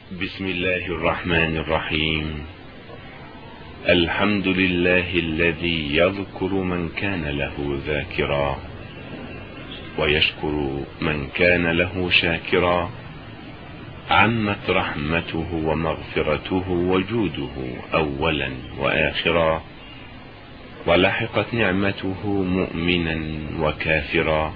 بسم الله الرحمن الرحيم. الحمد لله الذي يذكر من كان له ذاكرا ويشكر من كان له شاكرا. عمت رحمته ومغفرته وجوده أولا وآخرا، ولحقت نعمته مؤمنا وكافرا.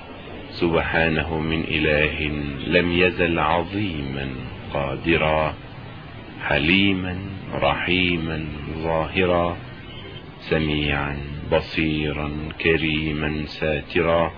سبحانه من إله لم يزل عظيما قادرا، حليما رحيما ظاهرا، سميعا بصيرا كريما ساترا،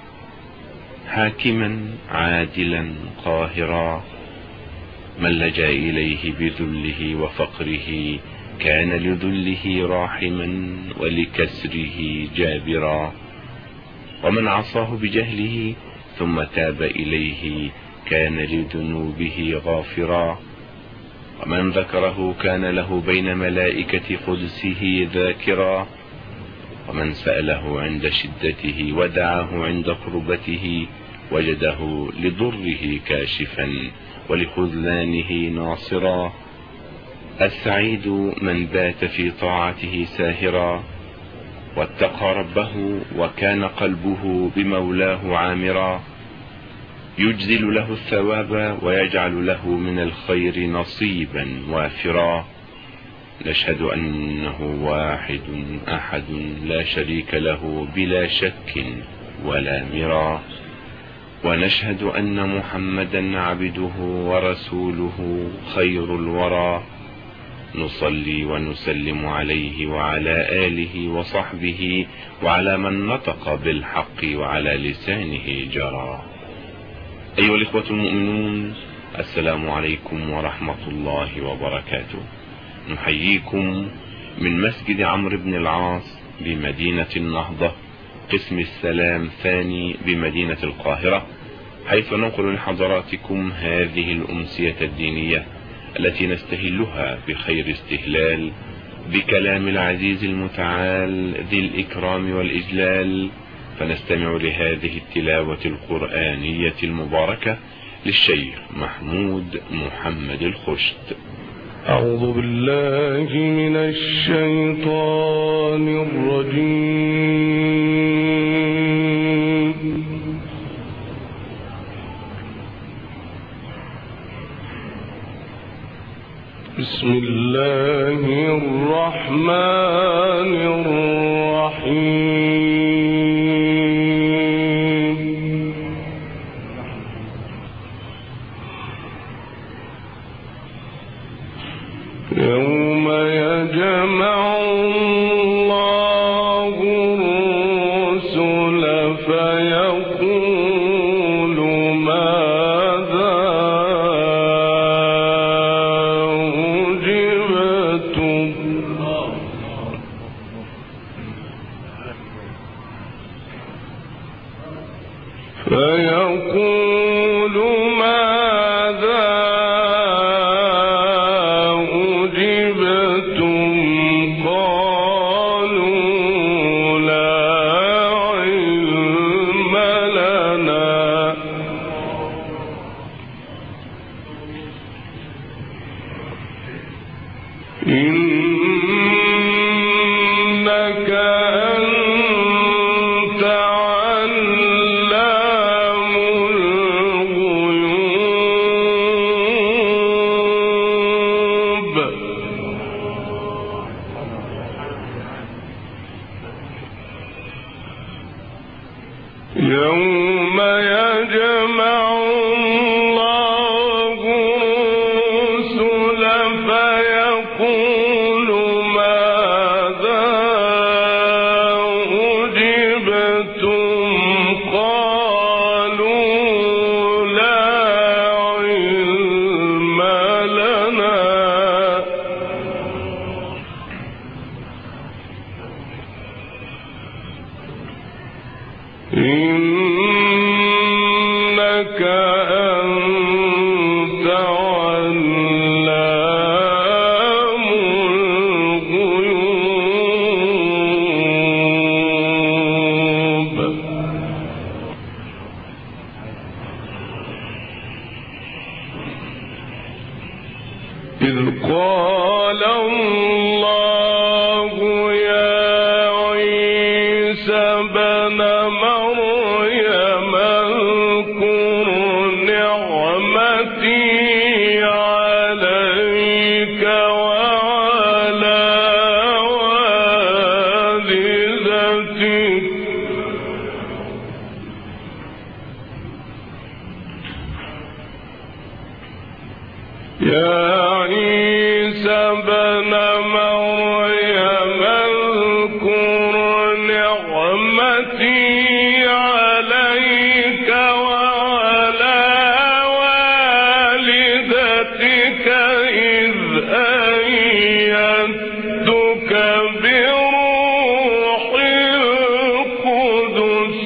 حاكما عادلا قاهرا. من لجأ إليه بذله وفقره كان لذله راحما ولكسره جابرا، ومن عصاه بجهله ثم تاب إليه كان لذنوبه غافرا. ومن ذكره كان له بين ملائكة قدسه ذاكرا، ومن سأله عند شدته ودعاه عند قربته وجده لضره كاشفا ولخذلانه ناصرا. السعيد من بات في طاعته ساهرا، واتقى ربه وكان قلبه بمولاه عامرا. يجزل له الثواب ويجعل له من الخير نصيبا وافرا. نشهد أنه واحد أحد لا شريك له بلا شك ولا مرا، ونشهد أن محمدا عبده ورسوله خير الورى. نصلي ونسلم عليه وعلى آله وصحبه وعلى من نطق بالحق وعلى لسانه جرى. أيها الإخوة المؤمنون، السلام عليكم ورحمة الله وبركاته. نحييكم من مسجد عمرو بن العاص بمدينة النهضة، قسم السلام ثاني بمدينة القاهرة، حيث ننقل لحضراتكم هذه الأمسية الدينية التي نستهلها بخير استهلال بكلام العزيز المتعال ذي الإكرام والإجلال. فنستمع لهذه التلاوة القرآنية المباركة للشيخ محمود محمد الخشت. أعوذ بالله من الشيطان الرجيم. بسم الله الرحمن الرحيم. يوم يجمع الله الرسل فيقول ماذا أجبتم قالوا لا علم لنا إنك أنت علام الغيوب. يوم يجمع الله الرسل فيقول ماذا أجبتم قالوا لا علم لنا إنك إذ قال الله يا عيسى ابن مريم اذكر نعمتي عليك وعلى والدتك يا عيسى ابن مريم اذكر نعمتي عليك وعلى والدتك إذ أيدتك بروح القدس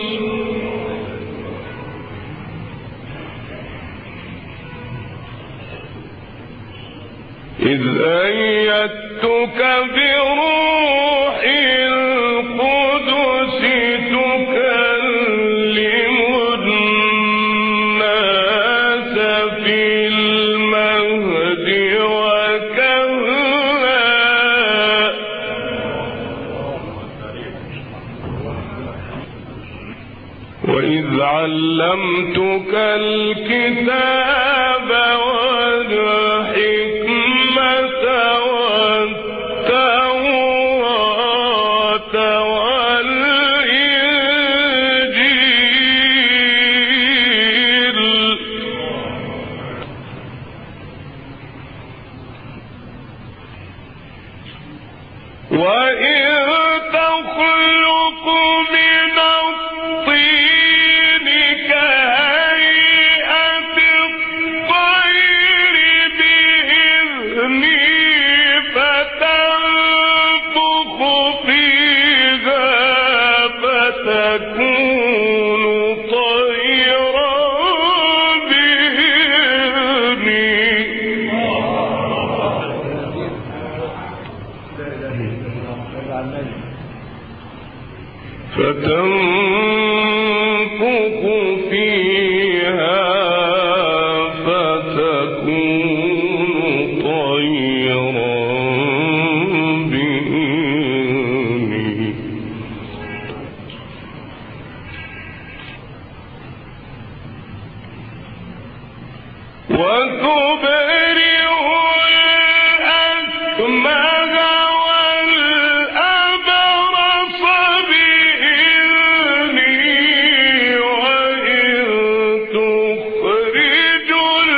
إذ أيدتك بروح القدس تكلم الناس في المهد وكهلا وإذ علمتك الكتاب والحكمة والتوراة والإنجيل وإذ تخلق من الطين كهيئة الطير بإذني فتنفخ فيها فتكون طيرا بإذني فتنفخ فيها فتكون طيرا بإذني وتبرئ الأكمه والأبرص بإذني وإذ تخرج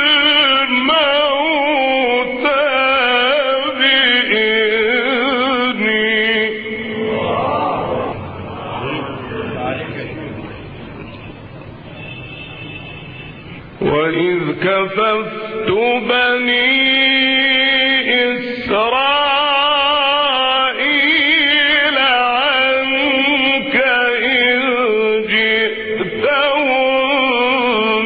الموتى بإذني وإذ كففت بني إسرائيل عنك إذ جئتهم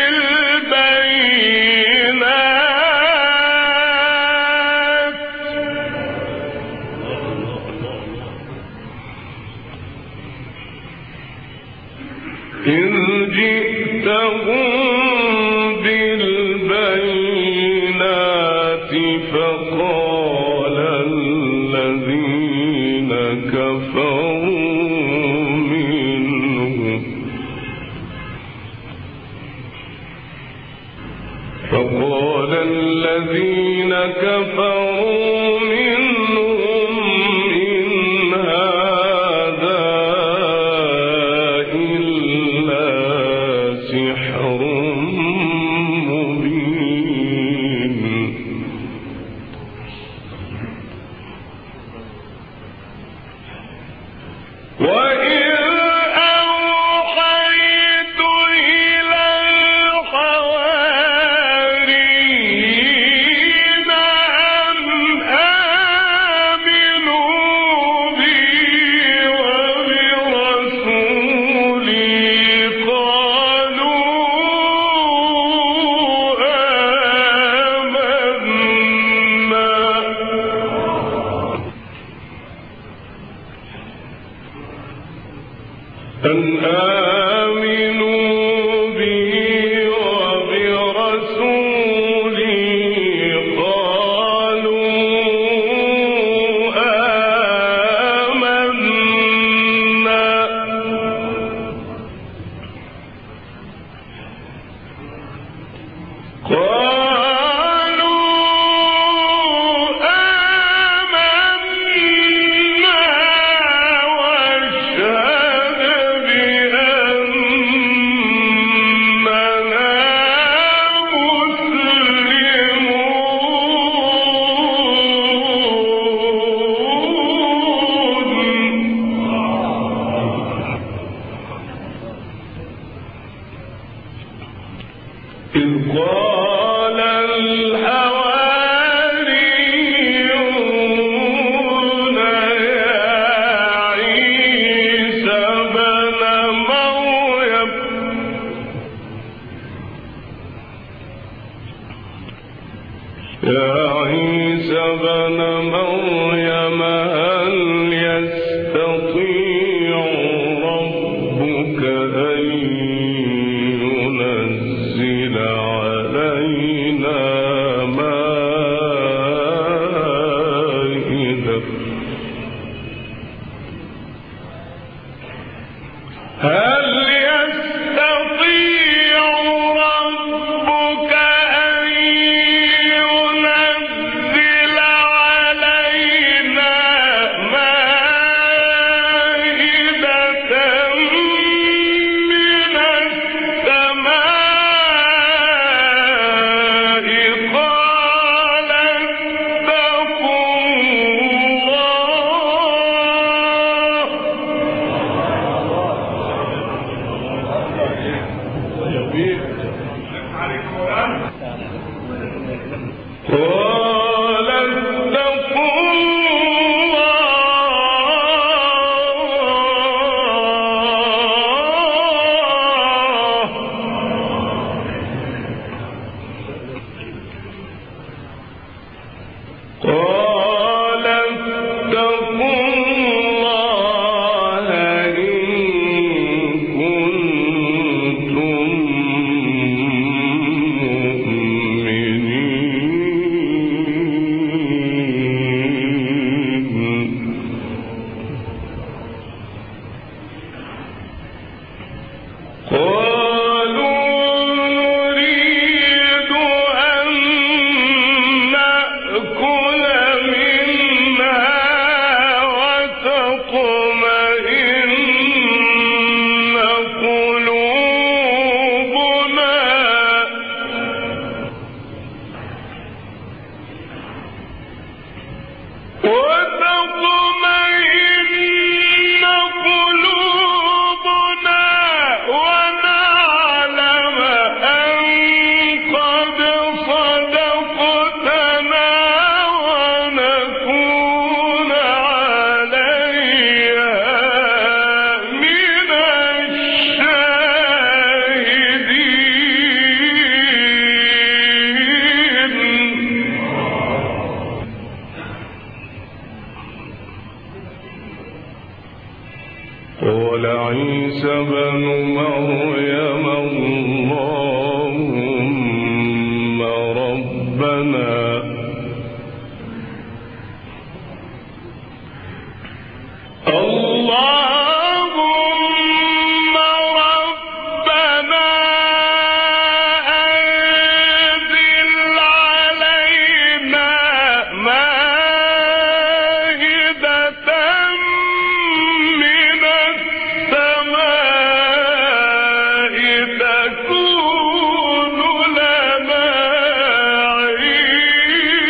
بالبينات إذ جئتهم بالبينات فقال الذين كفروا منهم إن هذا إلا سحر مبين يا عيسى ابن مريم هل يستطيع ربك أن ينزل علينا مائدة هل يستطيع ربك أن ينزل علينا مائدة من السماء قال اتقوا قال عيسى ابن مريم اللهم ربنا أنزل علينا مائدة من السماء تكون لنا عيدا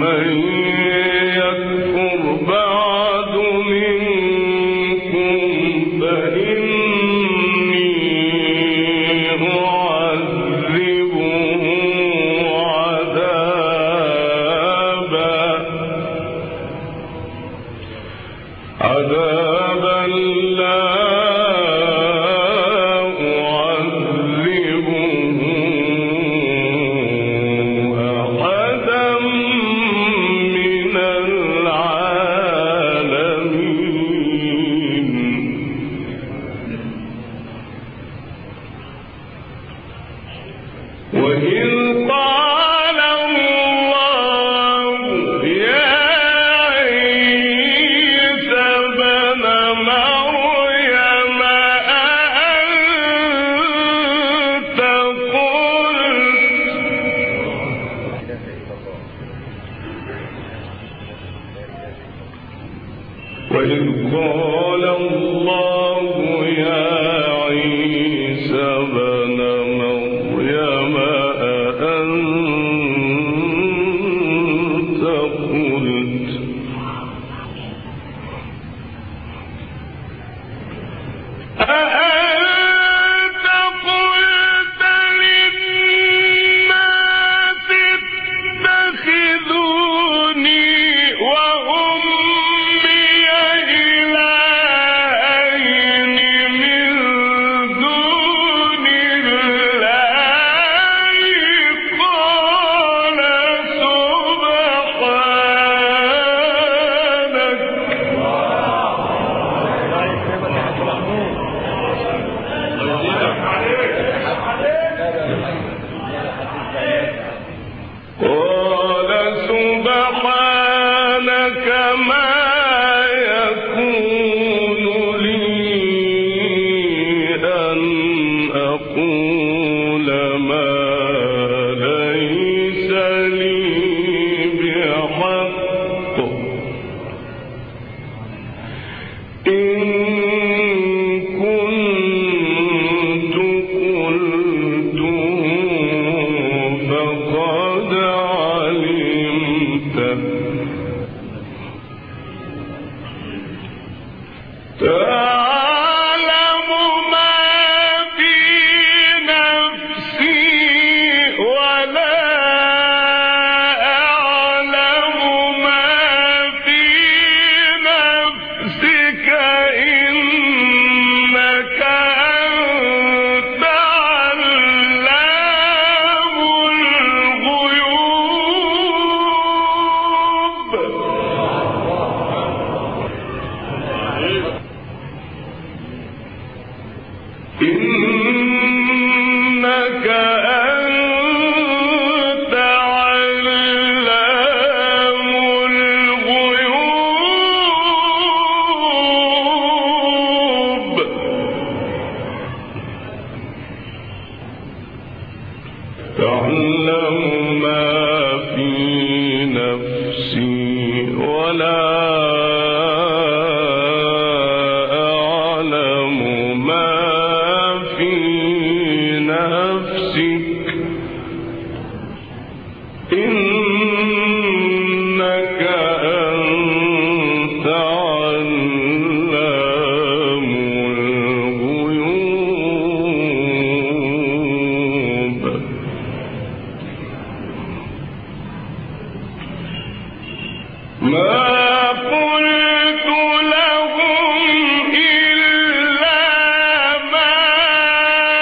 قلت لهم إلا ما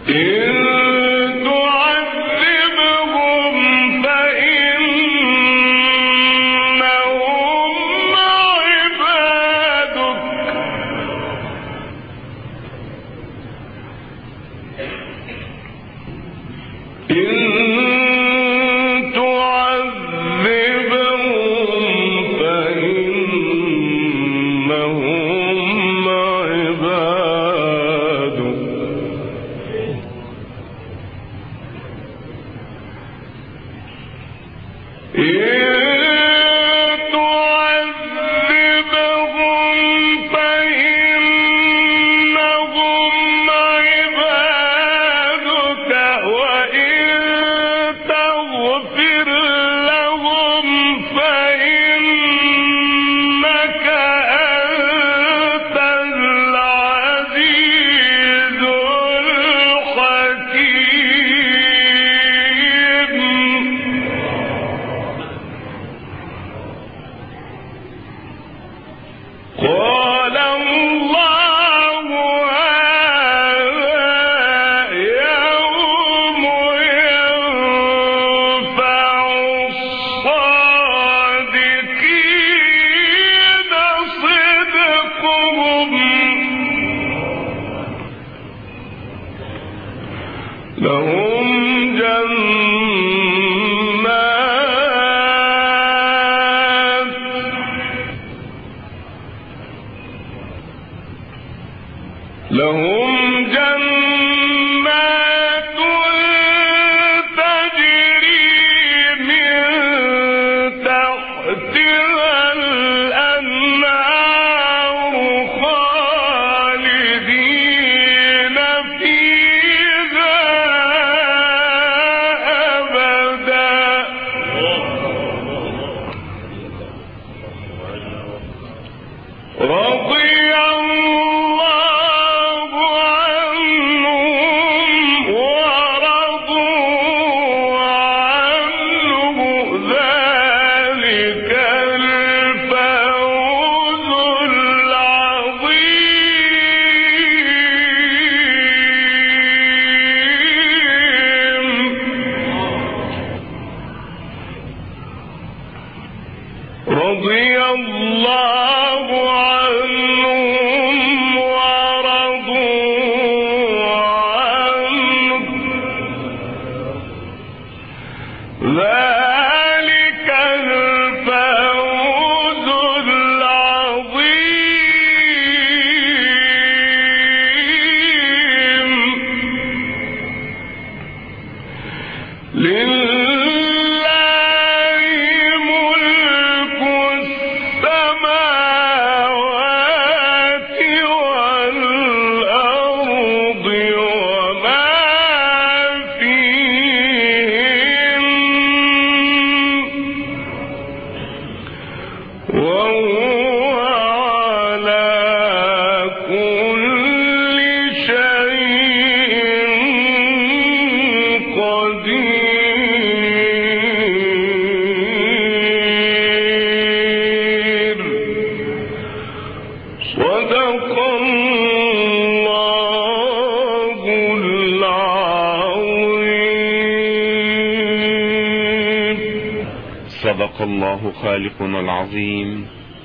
صدق الله خالقنا العظيم،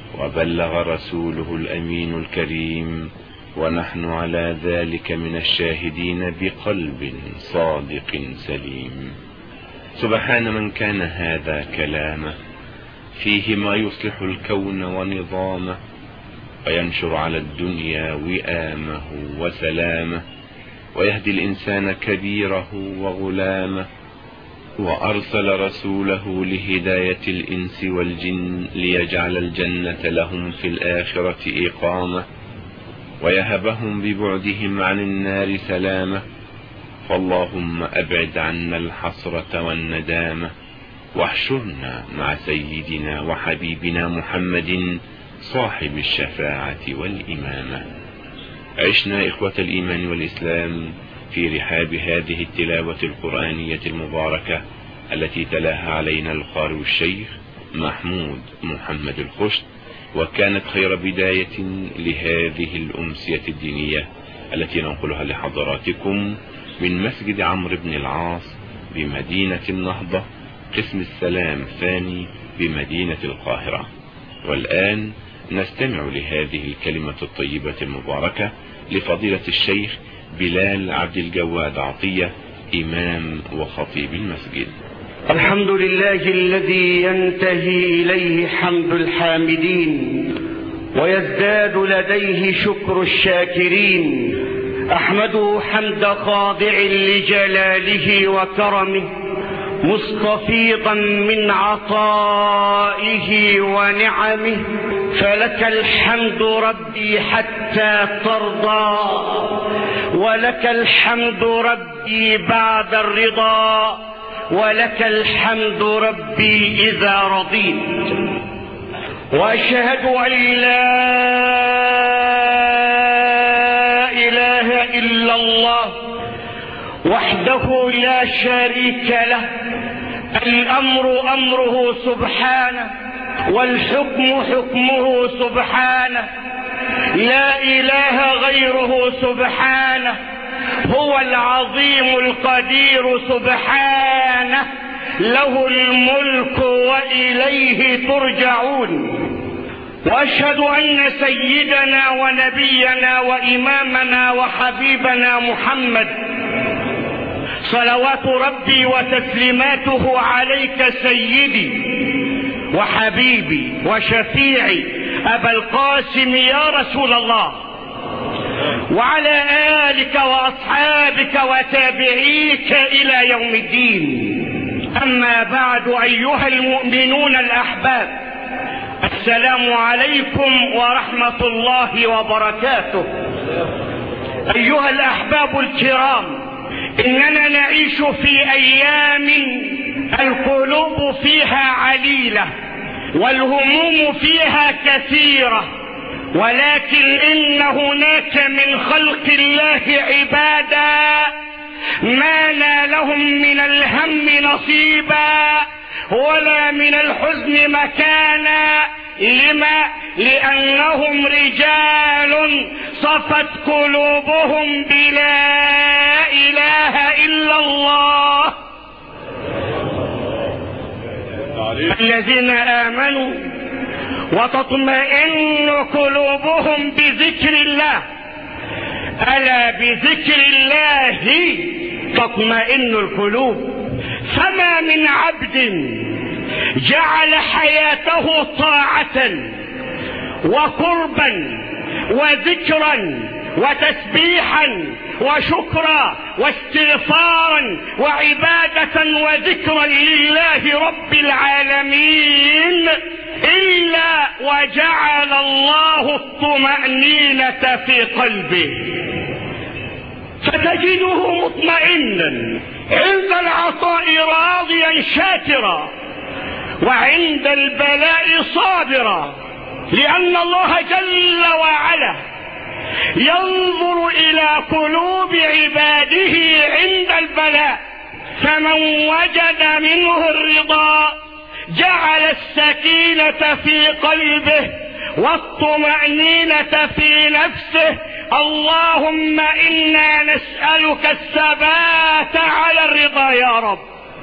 وبلغ رسوله الأمين الكريم، ونحن على ذلك من الشاهدين بقلب صادق سليم. سبحان من كان هذا كلامه فيه ما يصلح الكون ونظامه، وينشر على الدنيا وئامه وسلامه، ويهدي الإنسان كبيره وغلامه، وأرسل رسوله لهداية الإنس والجن ليجعل الجنة لهم في الآخرة إقامة، ويهبهم ببعدهم عن النار سلامة. فاللهم أبعد عنا الحسرة والندامة، واحشرنا مع سيدنا وحبيبنا محمد صاحب الشفاعة والإمامة. عشنا إخوة الإيمان والإسلام في رحاب هذه التلاوة القرآنية المباركة التي تلاها علينا القارئ الشيخ محمود محمد الخشت، وكانت خير بداية لهذه الأمسية الدينية التي ننقلها لحضراتكم من مسجد عمرو بن العاص بمدينة النهضة قسم السلام الثاني بمدينة القاهرة. والآن نستمع لهذه الكلمة الطيبة المباركة لفضيلة الشيخ بلال عبد الجواد عطية، إمام وخطيب المسجد. الحمد لله الذي ينتهي إليه حمد الحامدين ويزداد لديه شكر الشاكرين. أحمده حمد خاضع لجلاله وكرمه مستفيضا من عطائه ونعمه. فلك الحمد ربي حتى ترضى، ولك الحمد ربي بعد الرضا، ولك الحمد ربي إذا رضيت. وأشهد أن لا إله إلا الله وحده لا شريك له، الأمر أمره سبحانه، والحكم حكمه سبحانه، لا إله غيره سبحانه، هو العظيم القدير سبحانه، له الملك وإليه ترجعون. وأشهد أن سيدنا ونبينا وإمامنا وحبيبنا محمد صلوات ربي وتسليماته عليك سيدي وحبيبي وشفيعي أبا القاسم يا رسول الله، وعلى آلك وأصحابك وتابعيك إلى يوم الدين. أما بعد أيها المؤمنون الأحباب، السلام عليكم ورحمة الله وبركاته. أيها الأحباب الكرام، إننا نعيش في أيام القلوب فيها عليلة والهموم فيها كثيرة، ولكن إن هناك من خلق الله عبادا ما نالهم من الهم نصيبا ولا من الحزن مكانا. لما؟ لأنهم رجال صفت قلوبهم بلا إله إلا الله، الذين آمنوا وتطمئن قلوبهم بذكر الله، ألا بذكر الله تطمئن القلوب. فما من عبد جعل حياته طاعة وقربا وذكرا وتسبيحا وشكرا واستغفارا وعبادة وذكرا لله رب العالمين إلا وجعل الله الطمأنينة في قلبه، فتجده مطمئنا عند العطاء راضيا شاكرا، وعند البلاء صابرا، لأن الله جل وعلا ينظر إلى قلوب عباده عند البلاء، فمن وجد منه الرضا جعل السكينة في قلبه والطمأنينة في نفسه. اللهم إنا نسألك الثبات على الرضا يا رب.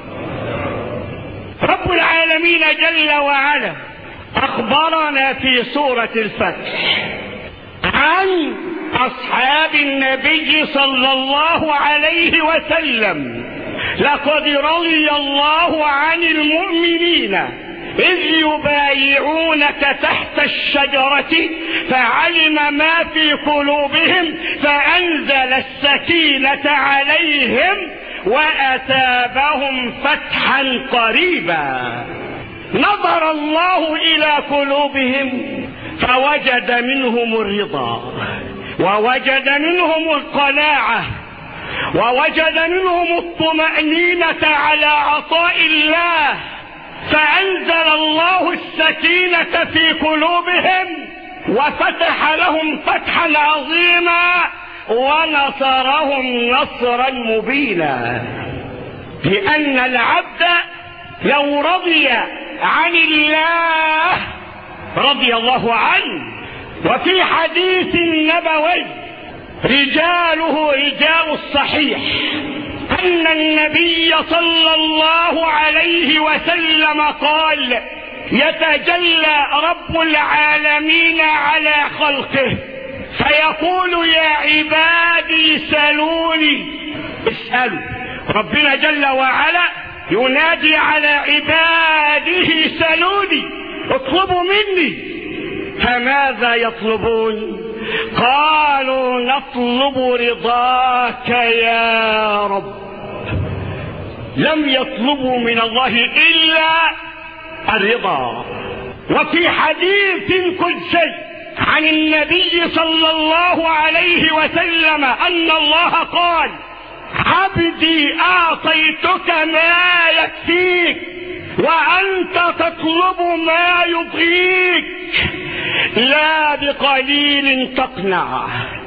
رب العالمين جل وعلا أخبرنا في سورة الفتح عن أصحاب النبي صلى الله عليه وسلم: لقد رضي الله عن المؤمنين إذ يبايعونك تحت الشجرة فعلم ما في قلوبهم فأنزل السكينة عليهم وأثابهم فتحا قريبا. نظر الله إلى قلوبهم فوجد منهم الرضا، ووجد منهم القناعة، ووجد منهم الطمأنينة على عطاء الله، فأنزل الله السكينة في قلوبهم وفتح لهم فتحا عظيما ونصرهم نصرا مبينا. لأن العبد لو رضي عن الله رضي الله عنه. وفي حديث نبوي: رجاله رجال الصحيح أن النبي صلى الله عليه وسلم قال: يتجلى رب العالمين على خلقه فيقول: يا عبادي سلوني. اسألوا. ربنا جل وعلا ينادي على عباده: سلوني، اطلبوا مني. فماذا يطلبون؟ قالوا: نطلب رضاك يا رب. لم يطلبوا من الله إلا الرضا. وفي حديث قدسي عن النبي صلى الله عليه وسلم أن الله قال: عبدي أعطيتك ما يكفيك وأنت تطلب ما يبغيك، لا بقليل تقنع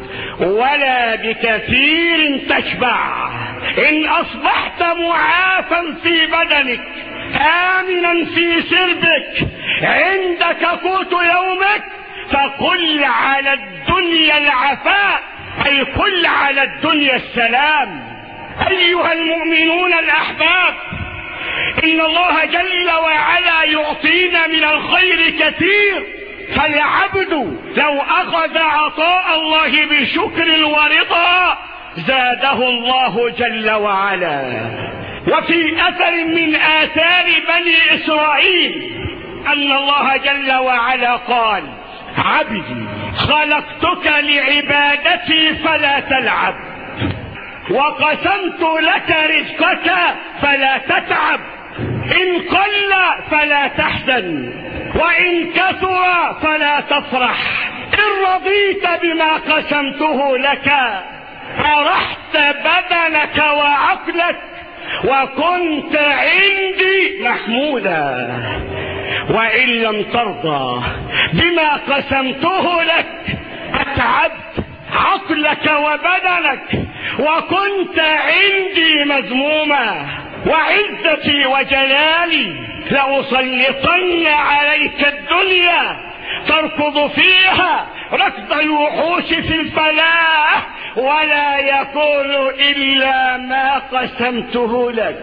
ولا بكثير تشبع. إن أصبحت معافا في بدنك آمنا في سربك عندك قوت يومك فقل على الدنيا العفاء، أي قل على الدنيا السلام. أيها المؤمنون الأحباب، إن الله جل وعلا يعطينا من الخير كثير، فالعبد لو أخذ عطاء الله بشكر ورضا زاده الله جل وعلا. وفي أثر من آثار بني إسرائيل أن الله جل وعلا قال: عبدي خلقتك لعبادتي فلا تلعب، وقسمت لك رزقك فلا تتعب، إن قل فلا تحزن وإن كثر فلا تفرح، إن رضيت بما قسمته لك فرحت بدنك وعقلك وكنت عندي محمودا، وإن لم ترضى بما قسمته لك أتعبت عقلك وبدنك وكنت عندي مذموما، وعزتي وجلالي لأسلطن عليك الدنيا تركض فيها ركض الوحوش في الفلاح ولا يكون إلا ما قسمته لك.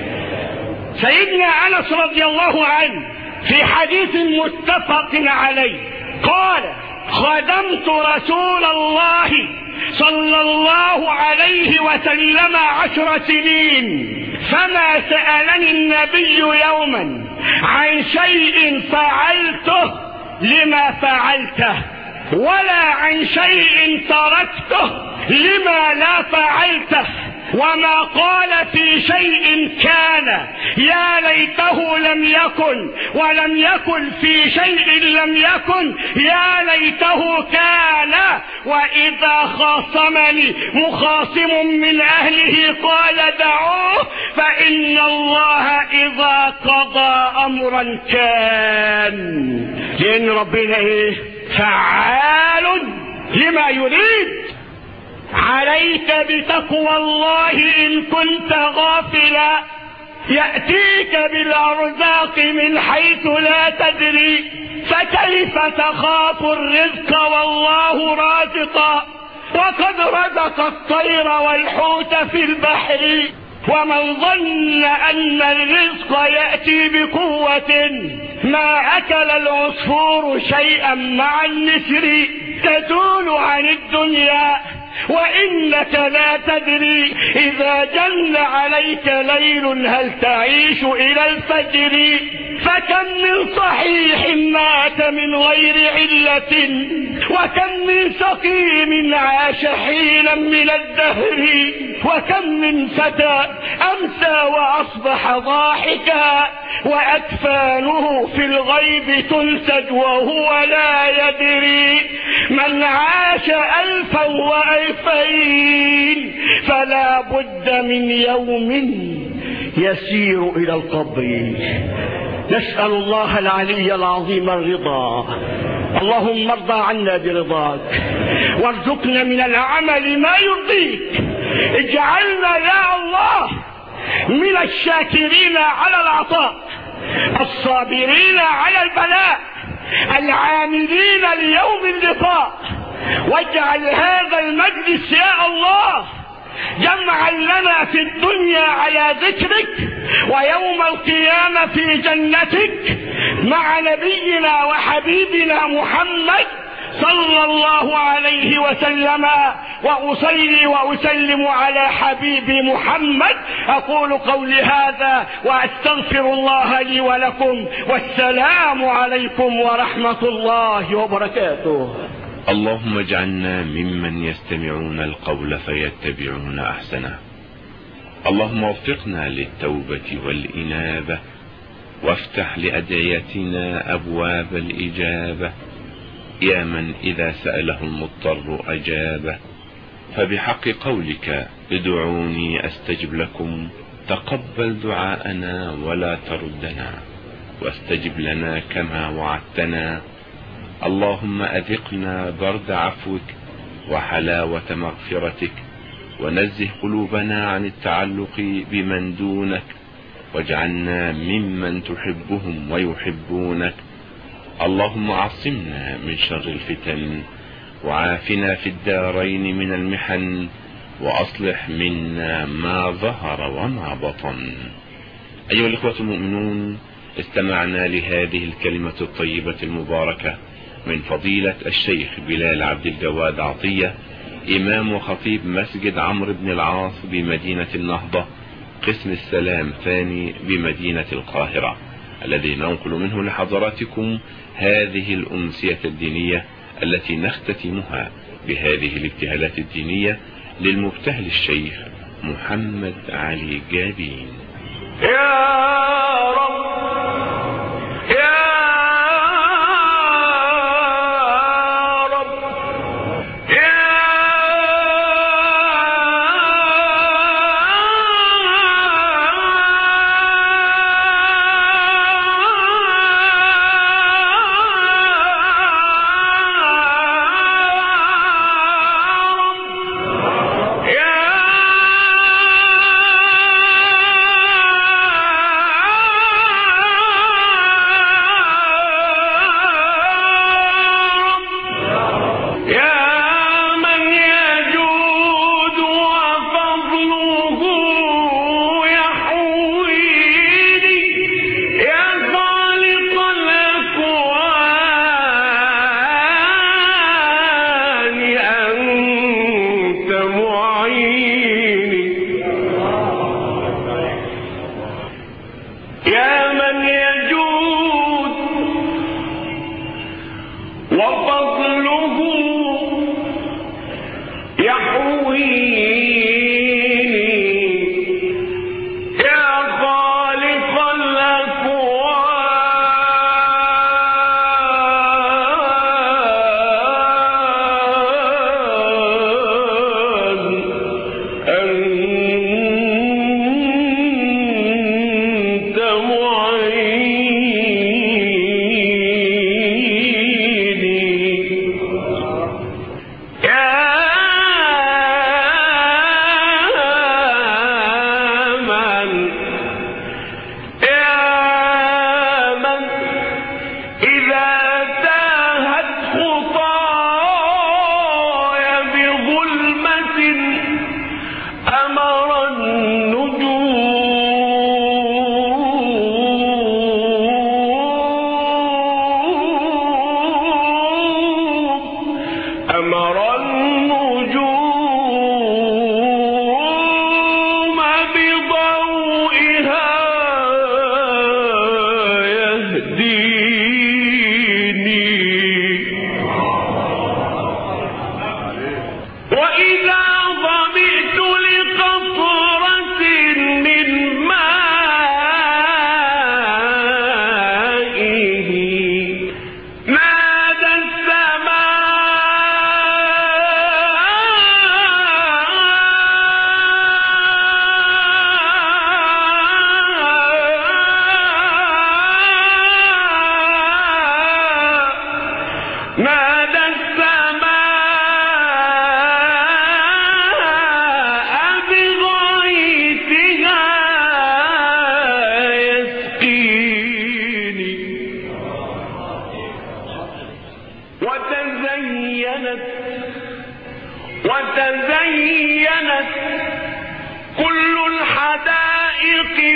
سيدنا أنس رضي الله عنه في حديث متفق عليه قال: خدمت رسول الله صلى الله عليه وسلم 10 سنين، فما سألني النبي يوما عن شيء فعلته لما فعلته، ولا عن شيء تركته لما لا فعلته، وما قال في شيء كان يا ليته لم يكن، ولم يكن في شيء لم يكن يا ليته كان. وإذا خاصمني مخاصم من أهله قال: دعوه فإن الله إذا قضى أمرا كان. لأن ربنا فعال لما يريد. عليك بتقوى الله إن كنت غافلا، يأتيك بالأرزاق من حيث لا تدري، فكيف تخاف الرزق والله رازقا، وقد رزق الطير والحوت في البحر. ومن ظن أن الرزق يأتي بقوة ما أكل العصفور شيئا مع النسر. تزول عن الدنيا وإنك لا تدري إذا جن عليك ليل هل تعيش إلى الفجر. فكم من صحيح مات من غير علة، وكم من سقيم عاش حينا من الدهر، وكم من فتى أمسى وأصبح ضاحكا وأكفانه في الغيب تنسج وهو لا يدري. من عاش 1000 و2000 فلا بد من يوم يسير إلى القبر. نسأل الله العلي العظيم الرضا. اللهم ارضى عنا برضاك، وارزقنا من العمل ما يرضيك. اجعلنا يا الله من الشاكرين على العطاء، الصابرين على البلاء، العاملين ليوم اللقاء. واجعل هذا المجلس يا الله أعيننا في الدنيا على ذكرك، ويوم القيامة في جنتك مع نبينا وحبيبنا محمد صلى الله عليه وسلم. وأصلي وأسلم على حبيبي محمد. أقول قولي هذا وأستغفر الله لي ولكم، والسلام عليكم ورحمة الله وبركاته. اللهم اجعلنا ممن يستمعون القول فيتبعون أحسنه. اللهم وفقنا للتوبة والإنابة، وافتح لأدعيتنا أبواب الإجابة، يا من إذا سأله المضطر أجابه. فبحق قولك ادعوني أستجب لكم، تقبل دعاءنا ولا تردنا، واستجب لنا كما وعدتنا. اللهم أذقنا برد عفوك وحلاوة مغفرتك، ونزه قلوبنا عن التعلق بمن دونك، واجعلنا ممن تحبهم ويحبونك. اللهم عصمنا من شر الفتن، وعافنا في الدارين من المحن، وأصلح منا ما ظهر وما بطن. أيها الإخوة المؤمنون، استمعنا لهذه الكلمة الطيبة المباركة من فضيلة الشيخ بلال عبد الجواد عطية، إمام وخطيب مسجد عمرو بن العاص بمدينة النهضة، قسم السلام ثاني بمدينة القاهرة، الذي ننقل منه لحضراتكم هذه الأمسية الدينية التي نختتمها بهذه الابتهالات الدينية للمبتهل الشيخ محمد علي جابين. يا رب يا رب يا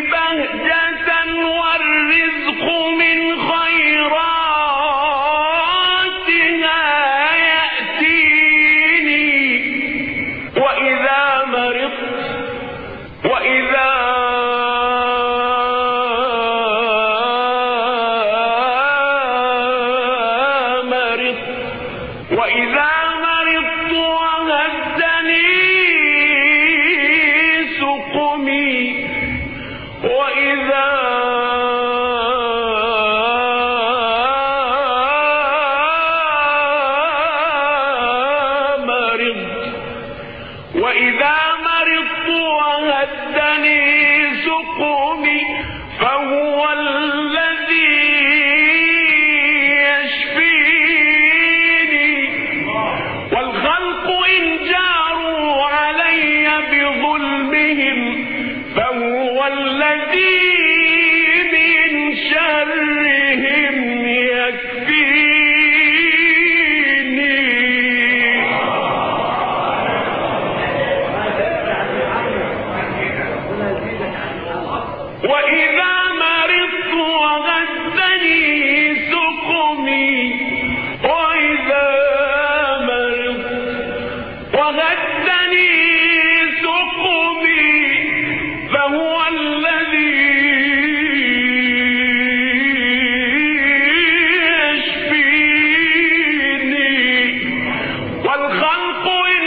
بهجة والرزق من خيراتها يأتيني وإذا مرضت وهزني سقمي وإذا مرضت وهزني سقمي فهو الذي يشفيني والخلق إن جاروا علي بظلمهم فهو الذي من شرهم يكفيني. وإذا مرضت وغزني سقمي وإذا مرضت وغزني سقمي فهو الذي يشفيني والخلق إن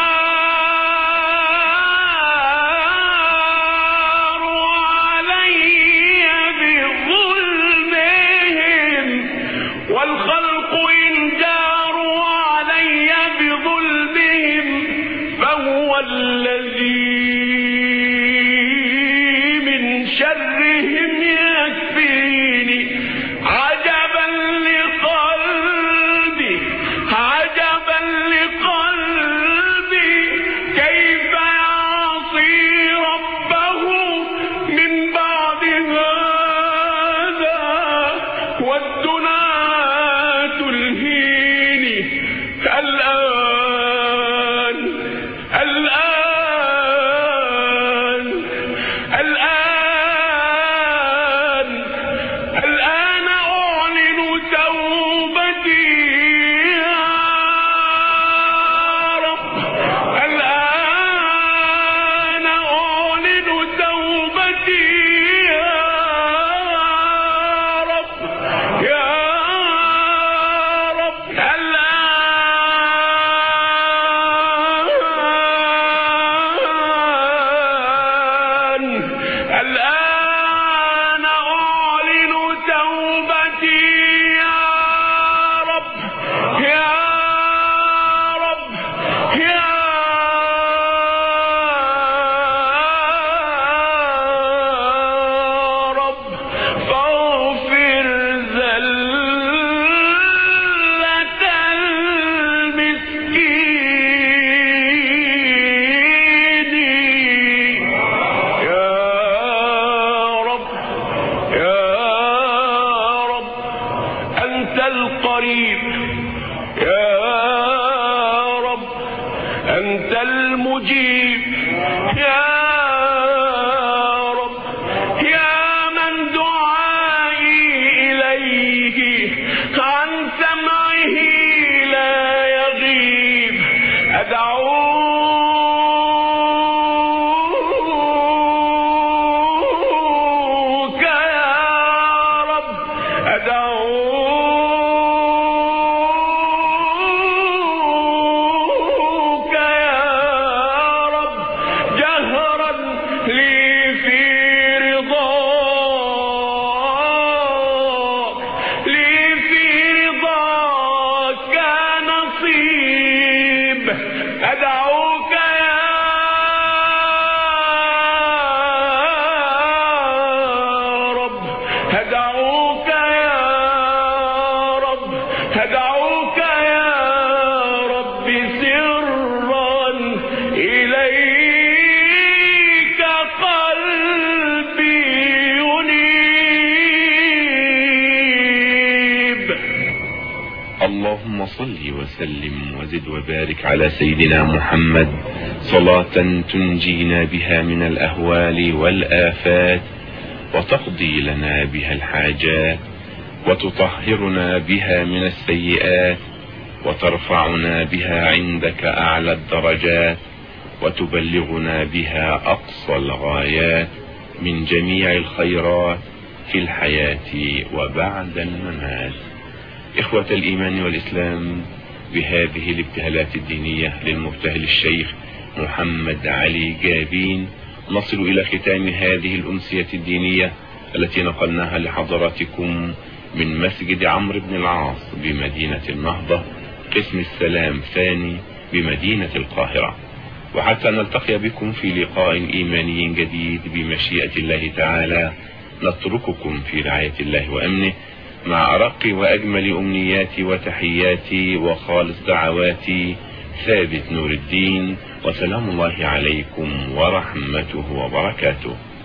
جاروا علي بظلمهم والخلق إن جاروا علي بظلمهم فهو الذي من شرهم يكفيني. عجبا لقلبي كيف يعصي ربه من بعد هذا والدنا تلهيني. الآن أعلن توبتي يا رب. الآن أعلن توبتي يا رب يا رب. الآن أعلن توبتي يا رب يا رب يا رب. فاغفر زلة المسكين يا رب يا رب. أنت القريب يا رب أنت المجيب يا رب. يا من دعائي إليه عن سمعه لا يغيب أدعوك يا رب أدعوك يا رب جهرا لي في رضاك نصيب. أدعوك يا رب أدعوك يا رب أدعوك يا رب سرا إليك قلبي ينيب. اللهم صل وسلم وزد وبارك على سيدنا محمد صلاة تنجينا بها من الأهوال والآفات وتقضي لنا بها الحاجات، وتطهرنا بها من السيئات، وترفعنا بها عندك أعلى الدرجات، وتبلغنا بها أقصى الغايات من جميع الخيرات في الحياة وبعد الممات. إخوة الإيمان والإسلام، بهذه الابتهالات الدينية للمبتهل الشيخ محمد علي جابين نصل إلى ختام هذه الأمسية الدينية التي نقلناها لحضراتكم من مسجد عمرو بن العاص بمدينة النهضة، قسم السلام ثاني بمدينة القاهرة. وحتى نلتقي بكم في لقاء إيماني جديد بمشيئة الله تعالى، نترككم في رعاية الله وأمنه، مع أرق وأجمل أمنياتي وتحياتي وخالص دعواتي، ثابت نور الدين، وسلام الله عليكم ورحمته وبركاته.